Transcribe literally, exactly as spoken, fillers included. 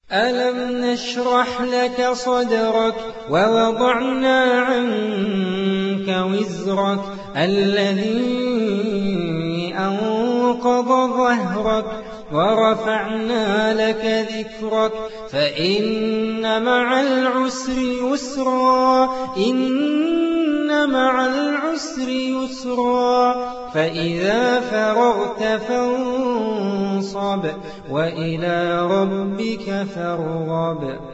أَلَمْ نَشْرَحْ لَكَ صَدْرَكَ وَوَضَعْنَا عَنكَ وِزْرَكَ الَّذِي أَنقَضَ ظَهْرَكَ وَرَفَعْنَا لَكَ ذِكْرَكَ فَإِنَّ مَعَ الْعُسْرِ يُسْرًا إِنَّ مَعَ الْعُسْرِ يُسْرًا فَإِذَا فَرَغْتَ فَانصَبْ وَإِلَىٰ رَبِّكَ فَارْغَب